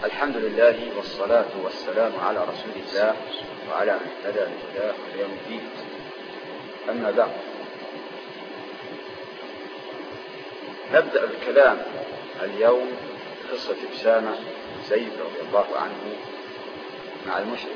الحمد لله والصلاة والسلام على رسول الله وعلى من اهتدى بهداه إلى يوم الدين. أما بعد، نبدأ الكلام اليوم قصة أسامة بن زيد رضي الله عنه مع المشرك.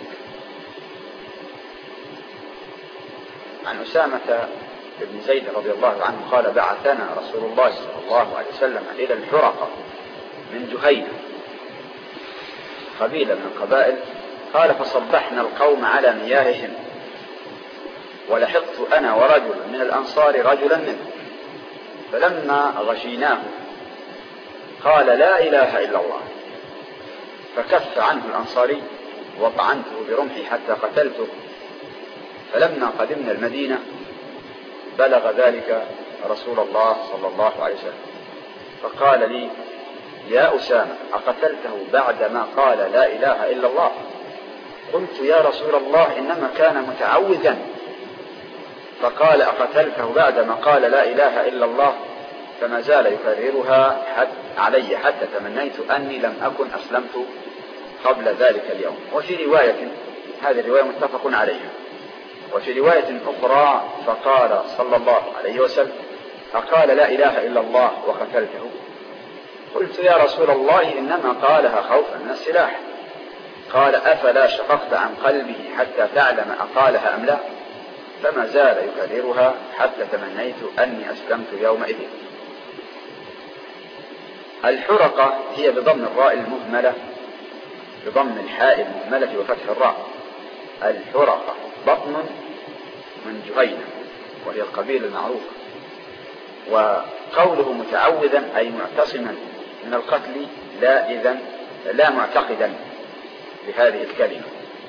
عن أسامة بن زيد رضي الله عنه قال: بعثنا رسول الله صلى الله عليه وسلم إلى الحرقة من جهينة، قبيلة من القبائل. قال: فصبحنا القوم على مياههم، ولحقت أنا ورجل من الأنصار رجلا منهم، فلما غشيناه قال: لا إله إلا الله، فكف عنه الأنصاري وطعنته برمحي حتى قتلته. فلما قدمنا المدينة بلغ ذلك رسول الله صلى الله عليه وسلم، فقال لي: يا أسامة، أقتلته بعدما قال لا إله إلا الله؟ قلت: يا رسول الله، إنما كان متعوذا. فقال: أقتلته بعدما قال لا إله إلا الله؟ فما زال يكررها علي حتى تمنيت أني لم أكن أسلمت قبل ذلك اليوم. وفي رواية، هذه الرواية متفق عليها، وفي رواية أخرى فقال صلى الله عليه وسلم: أقال لا إله إلا الله وقتلته؟ قلت: يا رسول الله، إنما قالها خوفا من السلاح. قال: أفلا شققت عن قلبه حتى تعلم أقالها أم لا؟ فما زال يكررها حتى تمنيت أني أسلمت يومئذ. الحرقة هي بضم الراء المهملة، بضم الحاء المهملة وفتح الراء. الحرقة بطن من جهينة، وهي القبيلة المعروفة. وقوله متعوذا أي معتصما من القتل، لا إذن لا معتقدا بهذه الكلمة.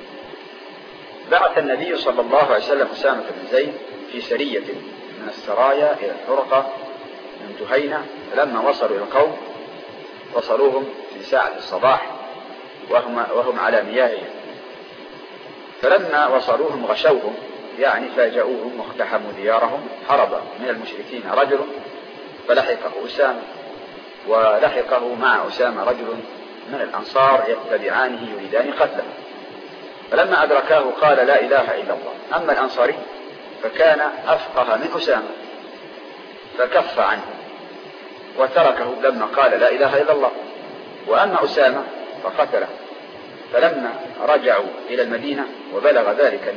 بعث النبي صلى الله عليه وسلم أسامة بن زيد في سرية من السرايا إلى الحرقة من جهينة. فلما وصلوا إلى القوم وصلوهم في ساعة الصباح وهم على مياههم. فلما وصلوهم غشوهم، يعني فاجأوهم واقتحموا ديارهم. هرب من المشركين رجل فلحقه أسامة، ولحقه مع أسامة رجل من الأنصار يتبعانه يريدان قتله. فلما أدركاه قال: لا إله إلا الله. أما الأنصاري فكان أفقه من أسامة، فكف عنه وتركه لما قال لا إله إلا الله. وأما أسامة فقتله. فلما رجعوا إلى المدينة وبلغ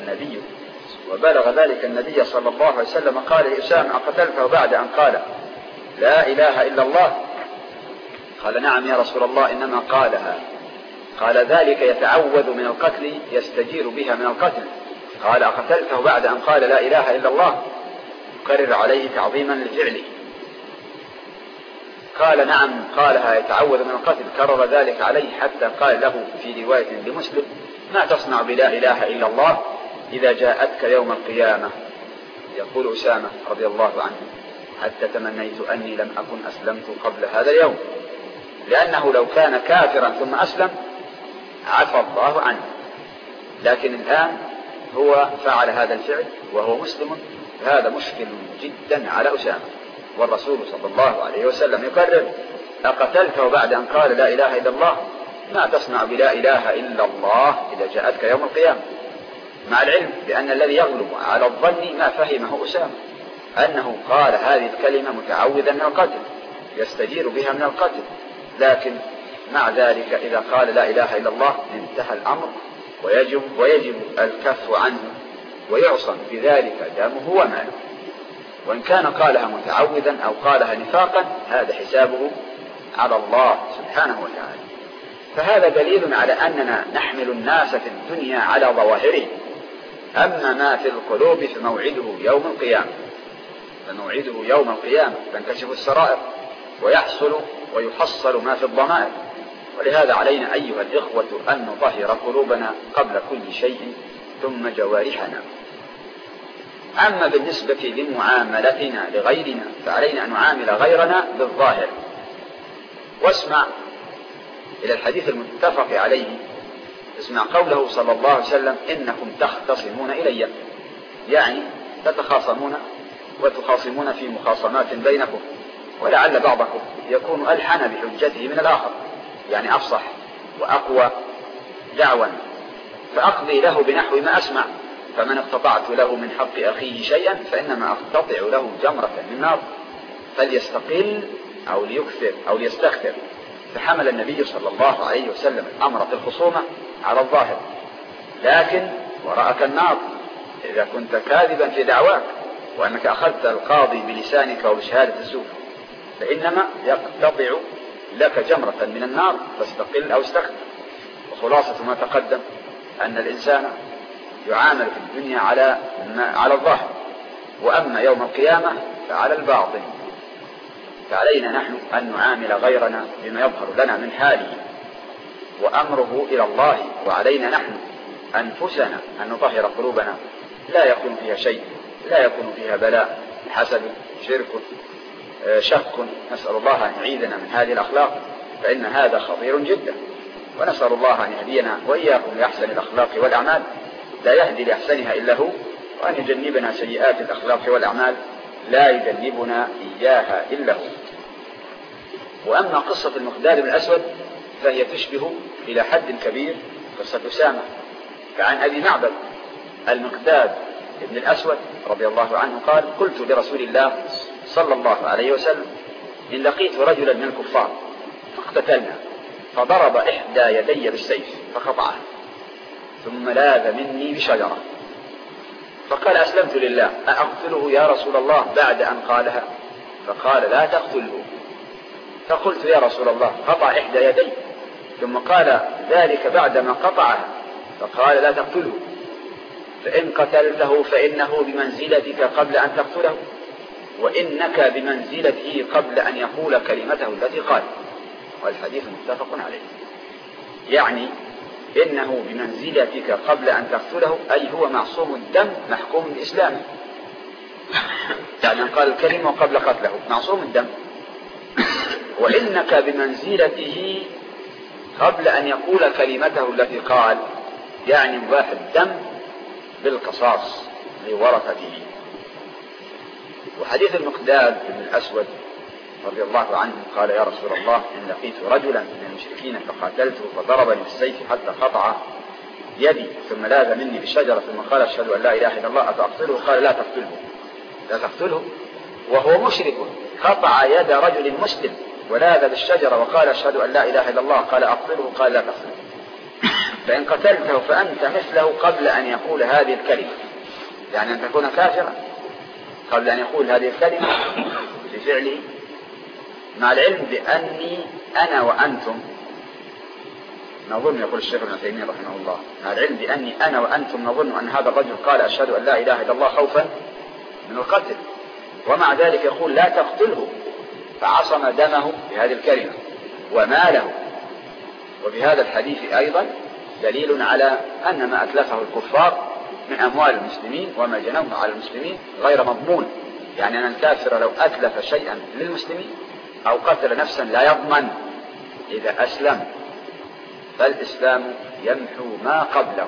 ذلك النبي صلى الله عليه وسلم قال لأسامة: أقتلته بعد أن قال لا إله إلا الله؟ قال: نعم يا رسول الله، إنما قالها. قال: ذلك يتعوذ من القتل، يستجير بها من القتل. قال: أقتلته بعد أن قال لا إله إلا الله؟ يكرر عليه تعظيما لفعله. قال: نعم قالها يتعوذ من القتل. كرر ذلك عليه حتى قال له في رواية لمسلم: ما تصنع بلا إله إلا الله إذا جاءتك يوم القيامة؟ يقول أسامة رضي الله عنه: حتى تمنيت أني لم أكن أسلمت قبل هذا اليوم، لأنه لو كان كافرا ثم أسلم عفى الله عنه، لكن الآن هو فعل هذا الفعل وهو مسلم، هذا مشكل جدا على أسامة. والرسول صلى الله عليه وسلم يكرر: أقتلته بعد أن قال لا إله إلا الله؟ ما تصنع بلا إله إلا الله إذا جاءتك يوم القيامة؟ مع العلم بأن الذي يغلب على الظن ما فهمه أسامة، أنه قال هذه الكلمة متعوذا من القتل، يستجير بها من القتل. لكن مع ذلك إذا قال لا إله إلا الله انتهى الأمر، ويجب الكف عنه، ويعصم بذلك دمه وماله. وإن كان قالها متعوذا أو قالها نفاقا، هذا حسابه على الله سبحانه وتعالى. فهذا دليل على أننا نحمل الناس في الدنيا على ظواهره، أما ما في القلوب فموعده يوم القيامة، تنكشف السرائر ويحصل ما في الضمائر. ولهذا علينا أيها الإخوة أن نطهر قلوبنا قبل كل شيء، ثم جوارحنا. أما بالنسبة لمعاملتنا لغيرنا فعلينا أن نعامل غيرنا بالظاهر. واسمع إلى الحديث المتفق عليه، اسمع قوله صلى الله عليه وسلم: إنكم تختصمون إلي، يعني تتخاصمون وتخاصمون في مخاصمات بينكم، ولعل بعضكم يكون ألحن بحجته من الآخر، يعني أفصح وأقوى دعوا، فأقضي له بنحو ما أسمع، فمن اقتطعت له من حق أخيه شيئا فإنما أقتطع له جمرة من نار، فليستقل أو ليكثر أو ليستكثر. فحمل النبي صلى الله عليه وسلم الأمر في الخصومة على الظاهر، لكن وراءك النار إذا كنت كاذبا في دعواك وأنك أخذت القاضي بلسانك وبشهادة الزور، فإنما يقتطع لك جمرة من النار، فاستقل أو استكثر. وخلاصة ما تقدم أن الإنسان يعامل في الدنيا على الظاهر، وأما يوم القيامة فعلى الباطن، فعلينا نحن أن نعامل غيرنا بما يظهر لنا من حاله، وأمره إلى الله، وعلينا نحن أنفسنا أن نطهر قلوبنا لا يكون فيها شيء، لا يكون فيها بلاء، حسد، شرك، شك. نسأل الله أن يعيذنا من هذه الأخلاق، فإن هذا خطير جدا، ونسأل الله أن يهدينا وإياكم لأحسن الأخلاق والأعمال، لا يهدي لأحسنها إلا هو، وأن يجنبنا سيئات الأخلاق والأعمال، لا يجنبنا إياها إلا هو. وأما قصة المقداد بن الأسود فهي تشبه إلى حد كبير قصة أسامة. فعن أبي معبد المقداد بن الأسود رضي الله عنه قال: قلت لرسول الله صلى الله عليه وسلم: إن لقيت رجلا من الكفار فاقتتلنا، فضرب إحدى يدي بالسيف فقطعه، ثم لاذ مني بشجرة، فقال: أسلمت لله، أقتله يا رسول الله بعد أن قالها؟ فقال: لا تقتله. فقلت: يا رسول الله، قطع إحدى يدي، ثم قال ذلك بعدما قطعها، فقال: لا تقتله، فإن قتلته فإنه بمنزلتك قبل أن تقتله، وإنك بمنزلته قبل أن يقول كلمته التي قال. والحديث متفق عليه. يعني إنه بمنزلتك قبل أن تقتله، أي هو معصوم الدم محكوم بالإسلام، يعني قال الكلمة قبل قتله معصوم الدم. وإنك بمنزلته قبل أن يقول كلمته التي قال، يعني مباح الدم بالقصاص لورثته. وحديث المقداد بن الأسود رضي الله عنه قال: يا رسول الله، إن لقيت رجلا من المشركين فقاتلته فضربني بالسيف حتى قطع يدي، ثم لاذ مني بالشجرة، ثم قال: أشهد أن لا إله إلا الله، أفأقتله؟ قال: لا تقتله، لا تقتله، وهو مشرك قطع يد رجل مسلم ولاذ بالشجرة وقال: أشهد أن لا إله إلا الله، قال: أقتله؟ قال: لا تقتله، فإن قتلته فأنت مثله قبل أن يقول هذه الكلمة، يعني أن تكون كافرا قبل أن يقول هذه الكلمة بفعله، مع العلم بأني أنا وأنتم نظن، يقول الشيخ ابن تيمية رحمه الله، مع العلم بأني أنا وأنتم نظن أن هذا الرجل قال: أشهد أن لا إله إلا الله خوفا من القتل، ومع ذلك يقول: لا تقتله، فعصم دمه بهذه الكلمة وماله. وبهذا الحديث أيضا دليل على أن ما أتلفه الكفار من أموال المسلمين وما جنوه على المسلمين غير مضمون، يعني أن الكافر لو أتلف شيئا للمسلمين أو قتل نفسا لا يضمن إذا أسلم، فالإسلام يمحو ما قبله.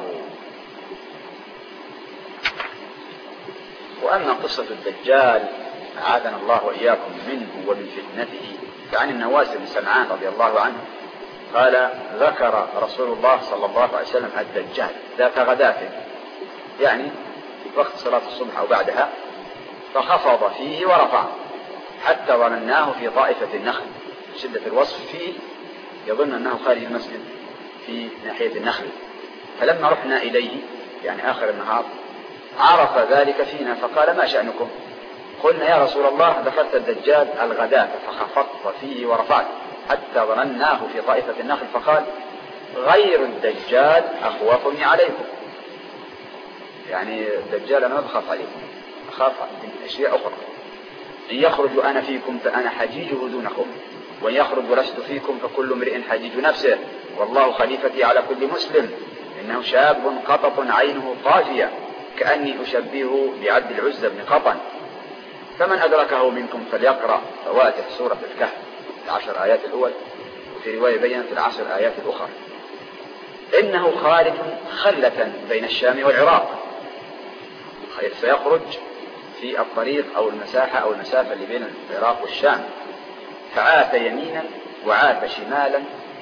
وأما قصة الدجال أعاذنا الله وإياكم منه ومن فتنته، فعن النواس بن سمعان رضي الله عنه قال: ذكر رسول الله صلى الله عليه وسلم الدجال ذات غداة، يعني وقت صلاة الصبح أو بعدها، فخفض فيه ورفع حتى ظنناه في طائفة النخل، شدة الوصف فيه يظن أنه خارج المسجد في ناحية النخل، فلما رحنا إليه يعني آخر النهار عرف ذلك فينا، فقال: ما شأنكم؟ قلنا: يا رسول الله، ذكرت الدجال الغداة فخفضت فيه ورفعت حتى ظنناه في طائفة النخل، فقال: غير الدجال أخوفني عليكم، يعني الدجال أنا ما بخاف عليكم، أخاف من أشياء أخرى، إن يخرج أنا فيكم فأنا حجيجه دونكم، وإن يخرج ولست فيكم فكل امرئ حجيج نفسه، والله خليفتي على كل مسلم، إنه شاب قطط عينه طافية كأني أشبهه بعبد العزى بن قطن، فمن أدركه منكم فليقرأ فواتح سورة الكهف 10 آيات الأول، وفي رواية بينت 10 آيات الأخرى، إنه خارج خلة بين الشام والعراق، سيخرج في الطريق أو المساحة أو المسافة اللي بين العراق والشام، فعاث يمينا وعاث شمالا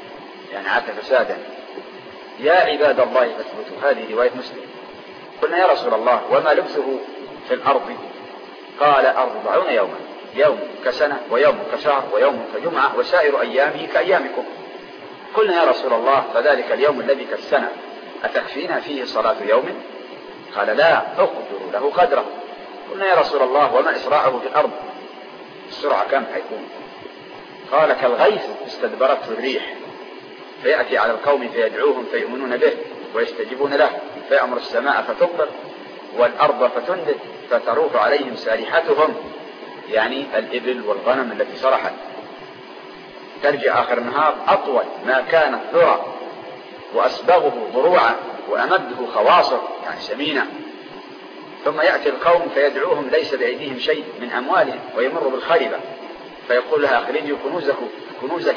يعني عاد فسادا. يا عباد الله فاثبتوا. هذه رواية مسلم. قلنا يا رسول الله وما لبثه في الأرض؟ قال 40 يوما، يوم كسنة ويوم كشهر ويوم كجمعة وسائر أيامه كأيامكم. قلنا يا رسول الله فذلك اليوم الذي كالسنة أتكفينا فيه صلاة يوم؟ قال لا، أقدر له قدره. قلنا يا رسول الله وما إسراعه في الأرض؟ السرعة كم حيكون؟ قال كالغيث استدبرته الريح فيأتي على القوم فيدعوهم فيؤمنون به ويستجيبون له، فيأمر السماء فتمطر والأرض فتنبت فتروح عليهم سارحتهم، يعني الإبل والغنم التي سرحت، ترجع آخر النهار أطول ما كانت ذرى وأسبغه ضروعا وأمده خواصر يعني سمينة. ثم يأتي القوم فيدعوهم ليس بأيديهم شيء من أموالهم ويمر بالخربة فيقول لها أخرجوا كنوزك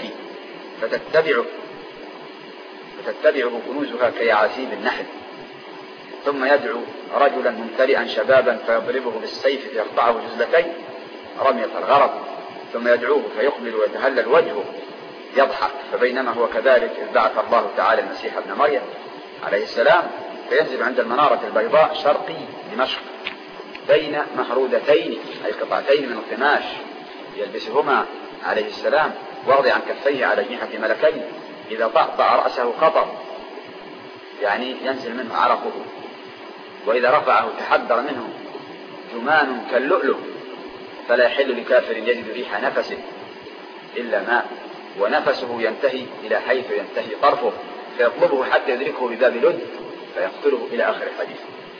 فتتبعه كنوزها كيعاسيب النحل. ثم يدعو رجلا ممتلئا شبابا فيضربه بالسيف فيقطعه جزلتين رمية الغرض. ثم يدعوه فيقبل ويتهلل وجهه يضحك. فبينما هو كذلك إذ بعث الله تعالى المسيح ابن مريم عليه السلام فينزل عند المنارة البيضاء شرقي دمشق بين مهرودتين أي قطعتين من القماش يلبسهما عليه السلام، وضع عن كفيه على جنحة ملكين، إذا طأطأ رأسه قطر يعني ينزل منه عرقه، وإذا رفعه تحدر منه جمان كاللؤلؤ، فلا يحل لكافر يجد ريح نفسه إلا ماء، ونفسه ينتهي إلى حيث ينتهي طرفه فيطلبه حتى يدركه بباب لد فيقتله إلى آخر الحديث.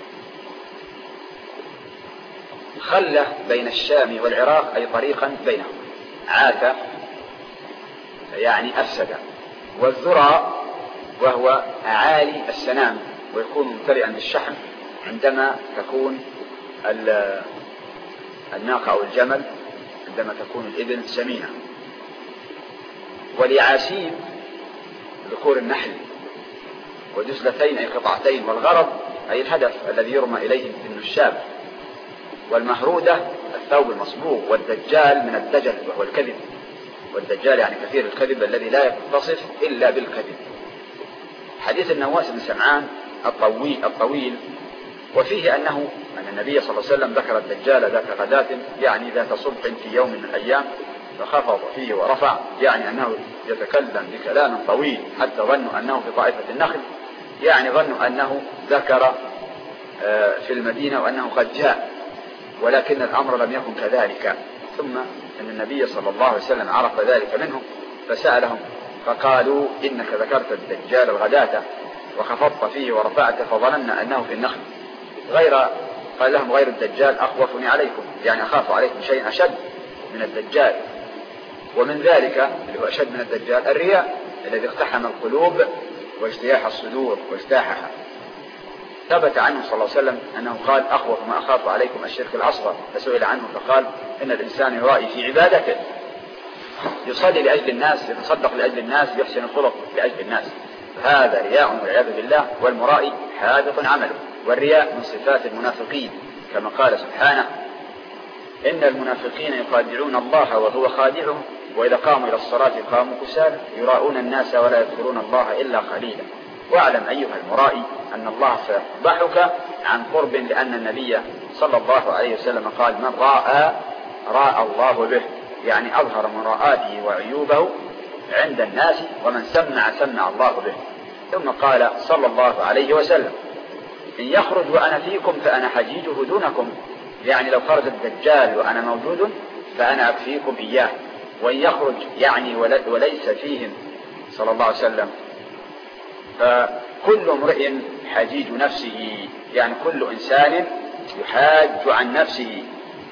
خلى بين الشام والعراق أي طريقا بينهم، عاث يعني أفسد. والذرى وهو أعالي السنام ويكون ممتلئا بالشحم عندما تكون الناقة أو الجمل، عندما تكون الإبل سمينة. واليعاسيب ذكور النحل، ودسلتين أي قطعتين، والغرض أي الهدف الذي يرمى إليه بالنشاب. والمهرودة الثوب المصبوغ. والدجال من الدجل وهو الكذب، والدجال يعني كثير الكذب الذي لا يتصف إلا بالكذب. حديث النواس بن سمعان الطويل وفيه أن النبي صلى الله عليه وسلم ذكر الدجال ذات غداة يعني ذات صبح في يوم من الأيام فخفض فيه ورفع، يعني أنه يتكلم بكلام طويل حتى ظنوا أنه في طائفة النخل، يعني ظنوا أنه ذكر في المدينة وأنه قد جاء، ولكن الأمر لم يكن كذلك. ثم أن النبي صلى الله عليه وسلم عرف ذلك منهم فسألهم فقالوا إنك ذكرت الدجال الغداة وخفضت فيه ورفعت فظننا أنه في النخل. قال لهم غير الدجال أخوفني عليكم، يعني أخاف عليكم شيء أشد من الدجال. ومن ذلك اللي هو أشد من الدجال الرياء الذي اقتحم القلوب واجتياح الصدور واجتاحها. ثبت عنه صلى الله عليه وسلم أنه قال أخوف ما أخاف عليكم الشرك الأصغر، فسئل عنه فقال إن الإنسان يرائي في عبادته، يصلي لأجل الناس، يتصدق لأجل الناس، يحسن الخلق لأجل الناس، هذا رياء والعياذ بالله. والمرائي حابط عمله. والرياء من صفات المنافقين كما قال سبحانه إن المنافقين يخادعون الله وهو خادعهم وإذا قاموا إلى الصلاة قاموا كسالى يراءون الناس ولا يذكرون الله إلا قليلا. واعلم أيها المرائي أن الله سيفضحك عن قرب، لأن النبي صلى الله عليه وسلم قال من راء الله به، يعني أظهر مراءاته وعيوبه عند الناس، ومن سمع الله به. ثم قال صلى الله عليه وسلم إن يخرج وأنا فيكم فأنا حجيجه دونكم، يعني لو خرج الدجال وأنا موجود فأنا أكفيكم إياه. وإن يخرج يعني وليس فيهم صلى الله عليه وسلم فكل امرئ حجيج نفسه، يعني كل إنسان يحاج عن نفسه.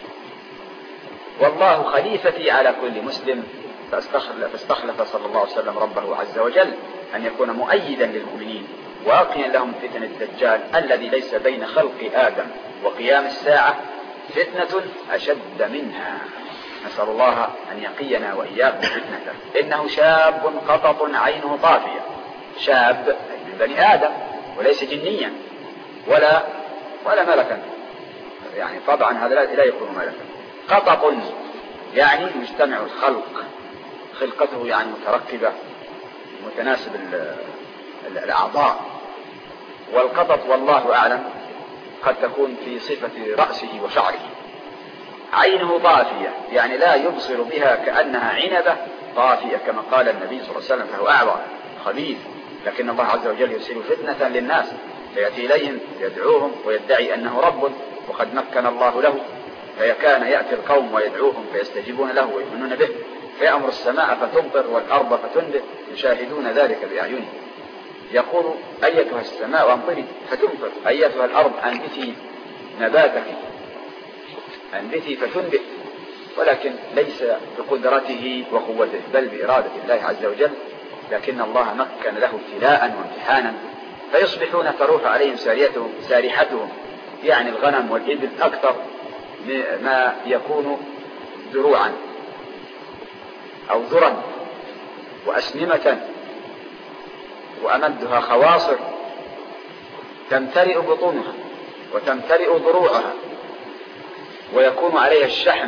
والله خليفتي على كل مسلم، فاستخلف صلى الله عليه وسلم ربه عز وجل أن يكون مؤيدا للمؤمنين واقيا لهم فتنة الدجال الذي ليس بين خلق آدم وقيام الساعة فتنة أشد منها. نسأل الله أن يقينا وإياكم فتنته. إنه شاب قطط عينه طافية، شاب من بني آدم وليس جنيا ولا ملكا، يعني طبعا هذا لا يكون ملكا. قطط يعني مجتمع الخلق، خلقته يعني متركبة، متناسب الأعضاء. والقطط والله أعلم قد تكون في صفة رأسه وشعره. عينه طافية يعني لا يبصر بها كأنها عنبة طافية كما قال النبي صلى الله عليه وسلم، فهو أعور خبيث، لكن الله عز وجل يرسل فتنة للناس فيأتي إليهم يدعوهم ويدعي أنه رب وقد مكن الله له، فكان يأتي القوم ويدعوهم فيستجيبون له ويؤمنون به، فيأمر السماء فتمطر والأرض فتنبت، يشاهدون ذلك بأعينهم. يقول أيتها السماء أمطري فتمطر، أيتها الأرض أنبتي نباتك، أنبتي فتنبت، ولكن ليس بقدرته وقوته بل بإرادة الله عز وجل، لكن الله مكن له ابتلاء وامتحانا، فيصبحون تروح عليهم سارحتهم يعني الغنم والإبل أكثر ما يكون دروعا أو ذرا وأسنمة وأمدها خواصر، تمتلئ بطونها وتمتلئ ضروعها ويكون عليها الشحم،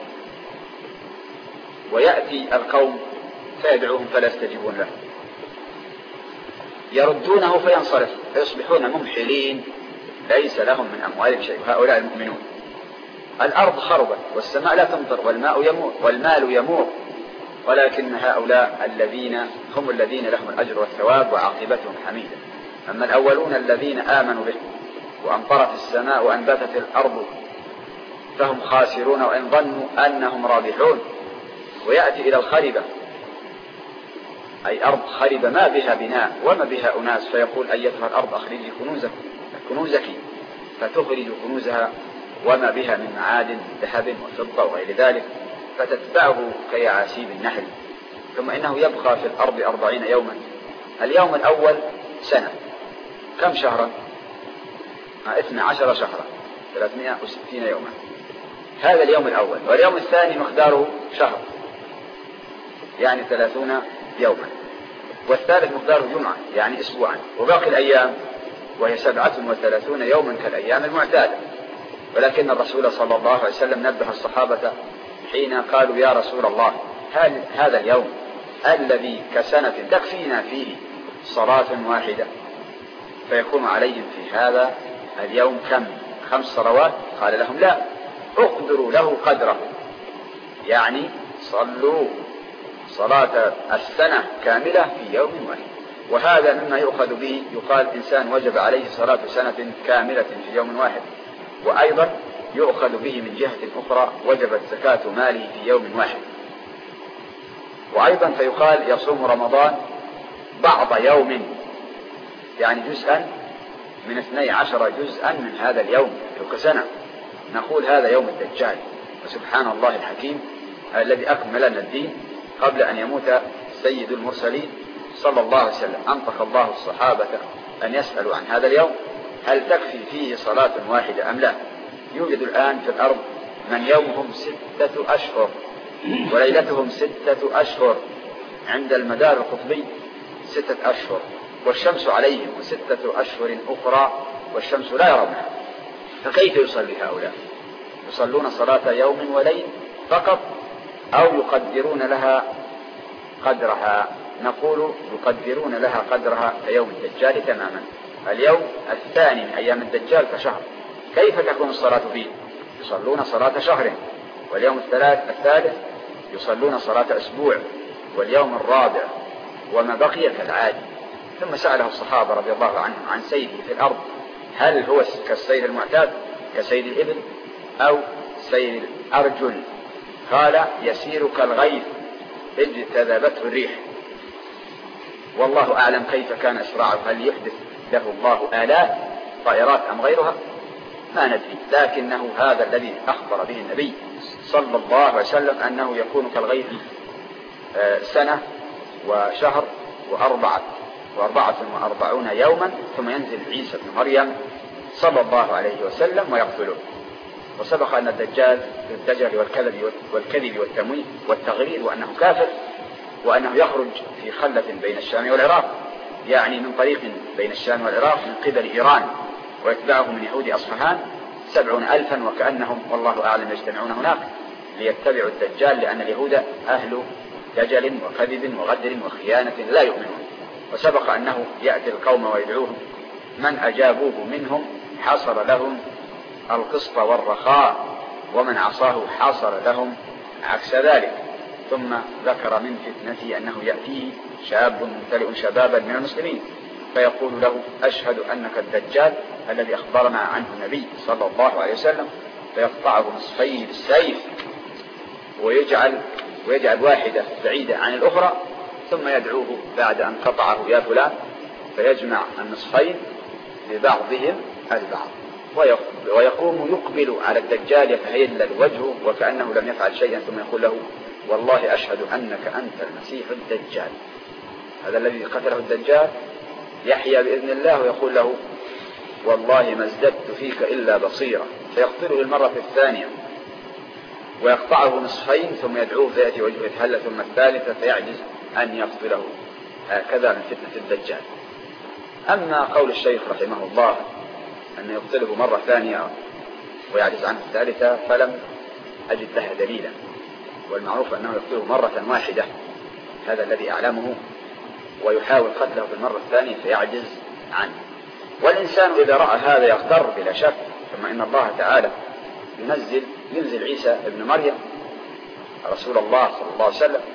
ويأتي القوم فيدعوهم فلا يستجيبون له، يردونه فينصرف فيصبحون ممحلين ليس لهم من أموالهم شيء. هؤلاء المؤمنون. الأرض خربت والسماء لا تمطر والماء يمور والمال يمور، ولكن هؤلاء الذين هم الذين لهم الأجر والثواب وعاقبتهم حميدة. أما الأولون الذين آمنوا به وأمطرت السماء وأنبتت الأرض فهم خاسرون وإن ظنوا أنهم رابحون. ويأتي إلى الخربة أي أرض خربة ما بها بناء وما بها أناس، فيقول أيتها الأرض أخرجي كنوزك فتخرج كنوزها وما بها من معادن ذهب وفضة وغير ذلك، فتتبعه كيعاسيب النحل. ثم إنه يبقى في الأرض 40 يوما. اليوم الأول سنة، كم شهرا؟ 12 شهرا 360 يوما، هذا اليوم الأول. واليوم الثاني مقداره شهر يعني 30 يوما، والثالث مقداره جمعة يعني أسبوعا، وباقي الأيام وهي 37 يوما كالأيام المعتادة. ولكن الرسول صلى الله عليه وسلم نبه الصحابة حين قالوا يا رسول الله هل هذا اليوم الذي كسنة تكفينا فيه صلاة واحدة؟ فيكون عليهم في هذا اليوم كم؟ 5 صلوات؟ قال لهم لا، اقدروا له قدره، يعني صلوا صلاة السنة كاملة في يوم واحد. وهذا مما يؤخذ به يقال إنسان وجب عليه صلاة سنة كاملة في يوم واحد. وأيضا يؤخذ به من جهة أخرى وجبت زكاة ماله في يوم واحد. وأيضا فيقال يصوم رمضان بعض يوم يعني جزءا من 12 جزءا من هذا اليوم كسنة. نقول هذا يوم الدجال. وسبحان الله الحكيم الذي أكمل لنا الدين قبل أن يموت سيد المرسلين صلى الله عليه وسلم. أنطق الله الصحابة أن يسألوا عن هذا اليوم هل تكفي فيه صلاة واحدة أم لا؟ يوجد الآن في الأرض من يومهم 6 أشهر وليلتهم 6 أشهر، عند المدار القطبي 6 أشهر، والشمس عليهم 6 أشهر أخرى والشمس لا يرونها. فكيف يصلي هؤلاء؟ يصلون صلاة يوم وليل فقط أو يقدرون لها قدرها؟ نقول يقدرون لها قدرها كيوم الدجال تماما. اليوم الثاني من أيام الدجال كشهر، كيف تكون الصلاة فيه؟ يصلون صلاة شهر، واليوم الثالث يصلون صلاة أسبوع، واليوم الرابع وما بقي كالعادي. ثم سأله الصحابة رضي الله عنهم عن سيره في الأرض هل هو كالسير المعتاد كسير الإبل أو سير الأرجل؟ قال يسير كالغيث اجتذبته الريح. والله أعلم كيف كان إسراعه، هل يحدث له الله آلات طائرات أم غيرها؟ ما ندري، لكنه هذا الذي أخبر به النبي صلى الله عليه وسلم أنه يكون كالغيث سنة وشهر و44 يوما، ثم ينزل عيسى بن مريم صلى الله عليه وسلم ويقتله. وسبق أن الدجال في الدجل والكذب والتمويه والتغرير وأنه كافر، وأنه يخرج في خلة بين الشام والعراق، يعني من طريق بين الشام والعراق من قبل إيران، ويتبعه من يهود أصفهان 70,000، وكأنهم والله أعلم يجتمعون هناك ليتبعوا الدجال، لأن اليهود أهل دجل وكذب وغدر وخيانة لا يؤمنون. وسبق أنه يأتي القوم ويدعوهم، من أجابوه منهم حصل لهم القسط والرخاء، ومن عصاه حصل لهم عكس ذلك. ثم ذكر من فتنته أنه يأتيه شاب ممتلئ شبابا من المسلمين فيقول له أشهد أنك الدجال الذي أخبرنا عنه النبي صلى الله عليه وسلم، فيقطعه نصفين بالسيف ويجعل واحدة بعيدة عن الأخرى، ثم يدعوه بعد أن قطعه يا فلان، فيجمع النصفين ببعضهم البعض ويقوم يقبل على الدجال يتهيل وجهه وكأنه لم يفعل شيئا، ثم يقول له والله أشهد أنك أنت المسيح الدجال. هذا الذي قتله الدجال يحيى بإذن الله ويقول له والله ما ازددت فيك إلا بصيرة، فيقتله المرة الثانية ويقطعه نصفين، ثم يدعوه فيأتي وجهه يتهلى، ثم الثالثة فيعجز أن يقتله. هكذا من فتنة الدجال. أما قول الشيخ رحمه الله أن يقتله مرة ثانية ويعجز عنه الثالثة فلم أجد لها دليلا، والمعروف أنه يقتله مرة واحدة، هذا الذي أعلمه، ويحاول قتله في المرة الثانية فيعجز عنه. والإنسان إذا رأى هذا يغتر بلا شك. ثم إن الله تعالى ينزل عيسى ابن مريم رسول الله صلى الله عليه وسلم،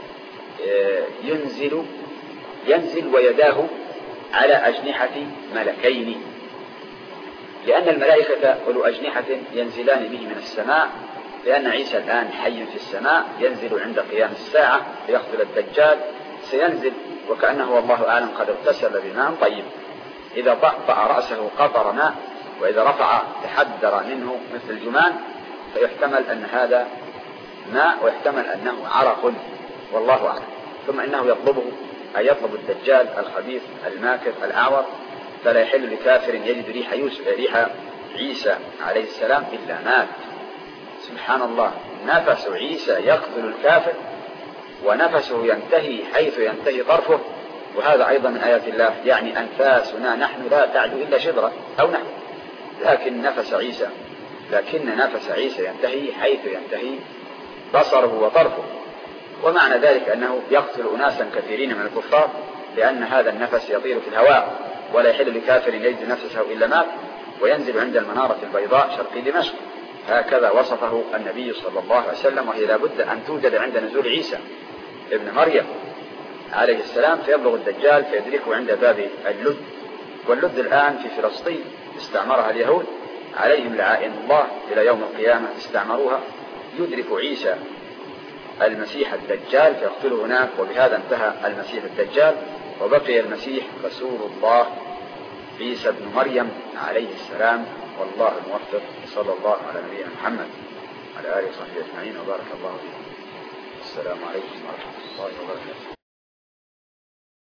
ينزل ويداه على أجنحة ملكين، لأن الملائكة أولو أجنحة ينزلان به من السماء، لأن عيسى الآن حي في السماء ينزل عند قيام الساعة ليقتل الدجال، سينزل وكأنه والله أعلم قد اغتسل بماء طيب، إذا طأطأ رأسه قطر ماء، وإذا رفع تحدر منه مثل الجمان، فيحتمل أن هذا ماء ويحتمل أنه عرق، والله أعلم. ثم إنه يطلب الدجال الخبيث الماكر الأعور، فلا يحل لكافر يجد ريح عيسى عليه السلام إلا مات. سبحان الله، نفس عيسى يقتل الكافر ونفسه ينتهي حيث ينتهي طرفه، وهذا أيضا من آيات الله، يعني أنفاسنا نحن لا تعدو إلا شبرا أو نحو، لكن نفس عيسى ينتهي حيث ينتهي بصره وطرفه. ومعنى ذلك أنه يقتل أناسا كثيرين من الكفار، لأن هذا النفس يطير في الهواء، ولا يحل لكافر يجد نفسه إلا مات، وينزل عند المنارة البيضاء شرقي دمشق. هكذا وصفه النبي صلى الله عليه وسلم، وهي لابد أن توجد عند نزول عيسى ابن مريم عليه السلام، فيبلغ الدجال فيدركه عند باب اللد. واللد الآن في فلسطين استعمرها اليهود عليهم لعائن الله إلى يوم القيامة، استعمروها. يدرك عيسى المسيح الدجال فيقتله هناك، وبهذا انتهى المسيح الدجال، وبقي المسيح رسول الله عيسى ابن مريم عليه السلام، والله الموفق. صلى الله على نبينا محمد وعلى آله وصحبه أجمعين، وبارك الله فيكم. السلام عليكم ورحمة الله وبركاته.